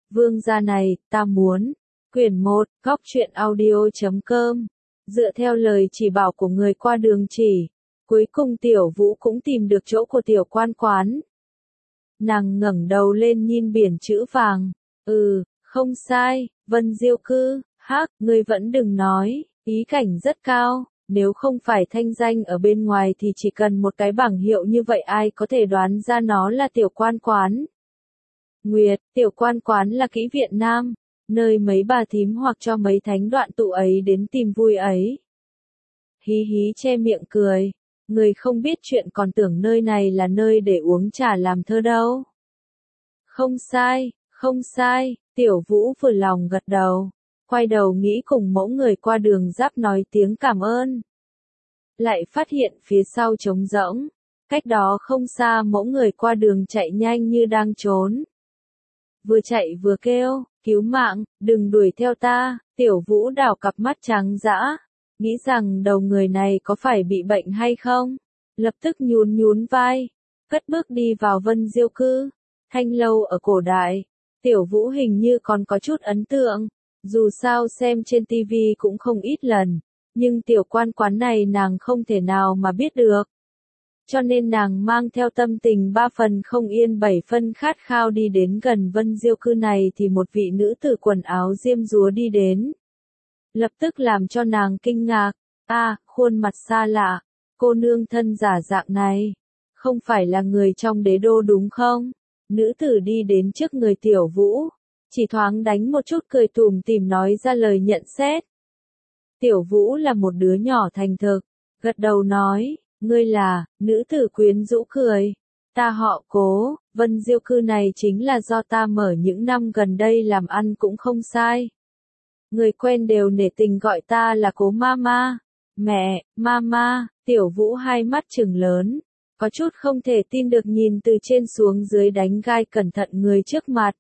Vương gia này, ta muốn. Quyển 1, góc truyện audio.com. Dựa theo lời chỉ bảo của người qua đường chỉ, cuối cùng Tiểu Vũ cũng tìm được chỗ của Tiểu Quan Quán. Nàng ngẩng đầu lên nhìn biển chữ vàng. Không sai, Vân Diêu Cư, ngươi vẫn đừng nói, ý cảnh rất cao, nếu không phải thanh danh ở bên ngoài thì chỉ cần một cái bảng hiệu như vậy ai có thể đoán ra nó là Tiểu Quan Quán. Nguyệt, Tiểu Quan Quán là kỹ viện nam, nơi mấy bà thím hoặc cho mấy thánh đoạn tụ ấy đến tìm vui ấy. Hí hí che miệng cười, người không biết chuyện còn tưởng nơi này là nơi để uống trà làm thơ đâu. Không sai, Tiểu Vũ vừa lòng gật đầu, quay đầu nghĩ cùng mẫu người qua đường giáp nói tiếng cảm ơn. Lại phát hiện phía sau trống rỗng, cách đó không xa mẫu người qua đường chạy nhanh như đang trốn. Vừa chạy vừa kêu, cứu mạng, đừng đuổi theo ta. Tiểu Vũ đảo cặp mắt trắng dã, nghĩ rằng đầu người này có phải bị bệnh hay không, lập tức nhún vai, cất bước đi vào Vân Diêu Cư. Thanh lâu ở cổ đại, Tiểu Vũ hình như còn có chút ấn tượng, dù sao xem trên tivi cũng không ít lần, nhưng Tiểu Quan Quán này nàng không thể nào mà biết được. Cho nên nàng mang theo tâm tình 3 phần không yên 7 phân khát khao đi đến gần Vân Diêu Cư này thì một vị nữ tử quần áo diêm dúa đi đến. Lập tức làm cho nàng kinh ngạc, khuôn mặt xa lạ, cô nương thân giả dạng này, không phải là người trong đế đô đúng không? Nữ tử đi đến trước người Tiểu Vũ, chỉ thoáng đánh một chút cười tủm tỉm nói ra lời nhận xét. Tiểu Vũ là một đứa nhỏ thành thực, gật đầu nói, ngươi là, nữ tử quyến rũ cười. Ta họ Cố, Vân Diêu Cư này chính là do ta mở những năm gần đây làm ăn cũng không sai. Người quen đều nể tình gọi ta là Cố Mama. Mẹ, Mama, Tiểu Vũ hai mắt trừng lớn, có chút không thể tin được nhìn từ trên xuống dưới đánh gai cẩn thận người trước mặt.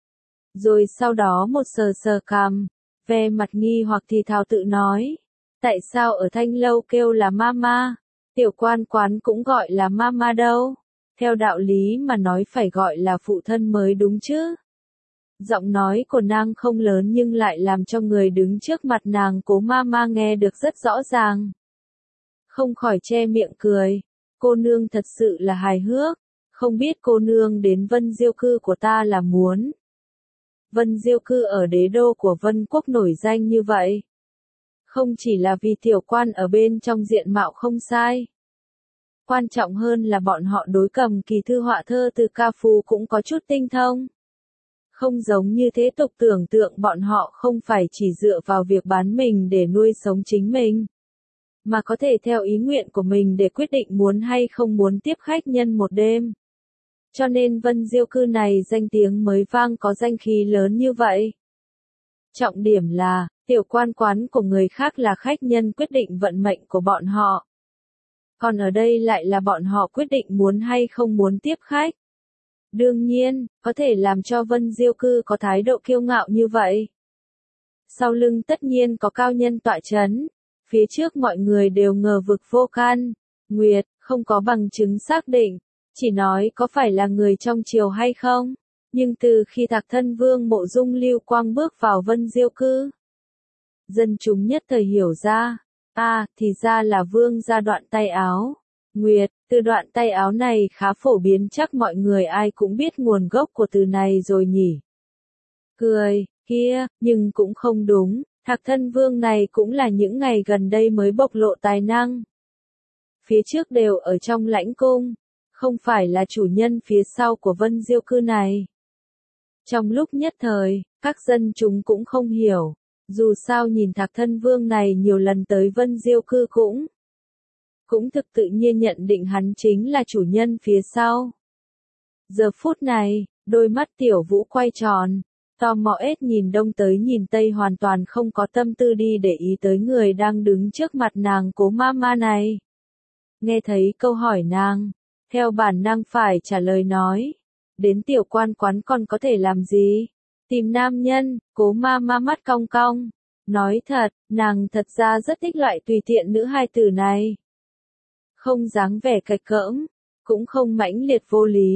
Rồi sau đó một sờ cằm, ve mặt nghi hoặc thì thào tự nói, tại sao ở Thanh lâu kêu là Mama, Tiểu Quan Quán cũng gọi là Mama đâu, theo đạo lý mà nói phải gọi là phụ thân mới đúng chứ. Giọng nói của nàng không lớn nhưng lại làm cho người đứng trước mặt nàng Cố Mama nghe được rất rõ ràng. Không khỏi che miệng cười, cô nương thật sự là hài hước, không biết cô nương đến Vân Diêu Cư của ta là muốn. Vân Diêu Cư ở đế đô của Vân Quốc nổi danh như vậy. Không chỉ là vì tiểu quan ở bên trong diện mạo không sai. Quan trọng hơn là bọn họ đối cầm kỳ thư họa thơ từ ca phú cũng có chút tinh thông. Không giống như thế tục tưởng tượng bọn họ không phải chỉ dựa vào việc bán mình để nuôi sống chính mình, mà có thể theo ý nguyện của mình để quyết định muốn hay không muốn tiếp khách nhân một đêm. Cho nên Vân Diêu Cư này danh tiếng mới vang có danh khí lớn như vậy. Trọng điểm là, Tiểu Quan Quán của người khác là khách nhân quyết định vận mệnh của bọn họ. Còn ở đây lại là bọn họ quyết định muốn hay không muốn tiếp khách. Đương nhiên, có thể làm cho Vân Diêu Cư có thái độ kiêu ngạo như vậy. Sau lưng tất nhiên có cao nhân tọa chấn, phía trước mọi người đều ngờ vực vô can. Nguyệt, không có bằng chứng xác định, chỉ nói có phải là người trong triều hay không. Nhưng từ khi Thạc Thân Vương Mộ Dung Lưu Quang bước vào Vân Diêu Cư, dân chúng nhất thời hiểu ra, thì ra là vương gia đoạn tay áo. Nguyệt, từ đoạn tay áo này khá phổ biến chắc mọi người ai cũng biết nguồn gốc của từ này rồi nhỉ. Cười, kia, nhưng cũng không đúng, Thạc Thân Vương này cũng là những ngày gần đây mới bộc lộ tài năng. Phía trước đều ở trong lãnh cung, không phải là chủ nhân phía sau của Vân Diêu Cư này. Trong lúc nhất thời, các dân chúng cũng không hiểu, dù sao nhìn Thạc Thân Vương này nhiều lần tới Vân Diêu Cư cũng thực tự nhiên nhận định hắn chính là chủ nhân phía sau. Giờ phút này, đôi mắt Tiểu Vũ quay tròn, tò mò ết nhìn đông tới nhìn tây hoàn toàn không có tâm tư đi để ý tới người đang đứng trước mặt nàng Cố Mama này. Nghe thấy câu hỏi nàng, theo bản năng phải trả lời nói, đến Tiểu Quan Quán còn có thể làm gì? Tìm nam nhân. Cố Mama mắt cong cong, nói thật, nàng thật ra rất thích loại tùy tiện nữ hai từ này. Không dáng vẻ cạch cỡm, cũng không mãnh liệt vô lý,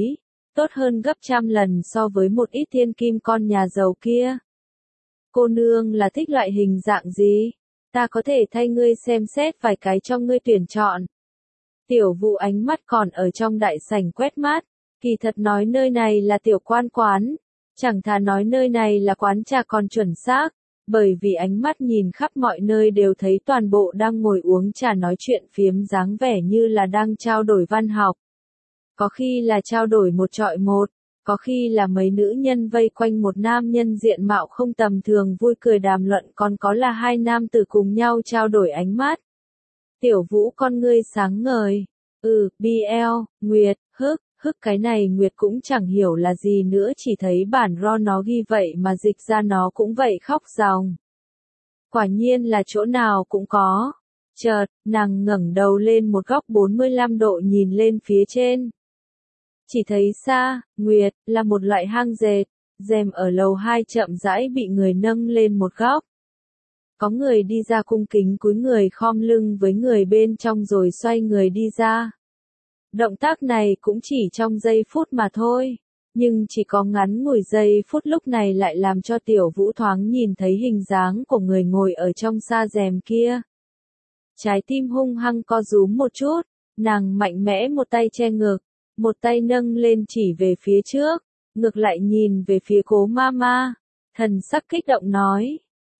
tốt hơn gấp trăm lần so với một ít thiên kim con nhà giàu kia. Cô nương là thích loại hình dạng gì? Ta có thể thay ngươi xem xét vài cái cho ngươi tuyển chọn. Tiểu Vũ ánh mắt còn ở trong đại sảnh quét mát, kỳ thật nói nơi này là tiểu quan quán, chẳng thà nói nơi này là quán trà còn chuẩn xác, bởi vì ánh mắt nhìn khắp mọi nơi đều thấy toàn bộ đang ngồi uống trà nói chuyện phiếm dáng vẻ như là đang trao đổi văn học. Có khi là trao đổi một trọi một, có khi là mấy nữ nhân vây quanh một nam nhân diện mạo không tầm thường vui cười đàm luận, còn có là hai nam tử cùng nhau trao đổi ánh mắt. Tiểu Vũ con ngươi sáng ngời. BL, Nguyệt, hức cái này Nguyệt cũng chẳng hiểu là gì nữa, chỉ thấy bản ro nó ghi vậy mà dịch ra nó cũng vậy khóc ròng. Quả nhiên là chỗ nào cũng có. Chợt, nàng ngẩng đầu lên một góc 45 độ nhìn lên phía trên. Chỉ thấy xa, Nguyệt, là một loại hang dệt, rèm ở lầu 2 chậm rãi bị người nâng lên một góc. Có người đi ra cung kính cúi người khom lưng với người bên trong rồi xoay người đi ra. Động tác này cũng chỉ trong giây phút mà thôi, nhưng chỉ có ngắn ngủi giây phút lúc này lại làm cho Tiểu Vũ thoáng nhìn thấy hình dáng của người ngồi ở trong sa rèm kia. Trái tim hung hăng co rúm một chút, nàng mạnh mẽ một tay che ngực, một tay nâng lên chỉ về phía trước, ngược lại nhìn về phía Cố Mama, thần sắc kích động nói.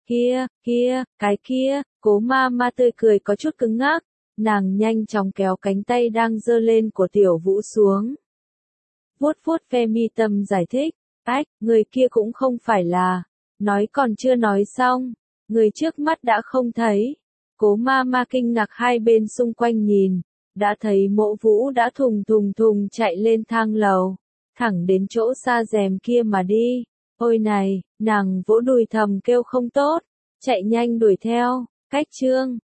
Cái kia, Cố Mama tươi cười có chút cứng ngắc, nàng nhanh chóng kéo cánh tay đang giơ lên của Tiểu Vũ xuống. Vuốt vuốt ve mi tâm giải thích, người kia cũng không phải là, nói còn chưa nói xong, người trước mắt đã không thấy. Cố Mama kinh ngạc hai bên xung quanh nhìn, đã thấy Mộ Vũ đã thùng chạy lên thang lầu, thẳng đến chỗ sa rèm kia mà đi. Ôi này, nàng vỗ đùi thầm kêu không tốt, chạy nhanh đuổi theo, cách chương.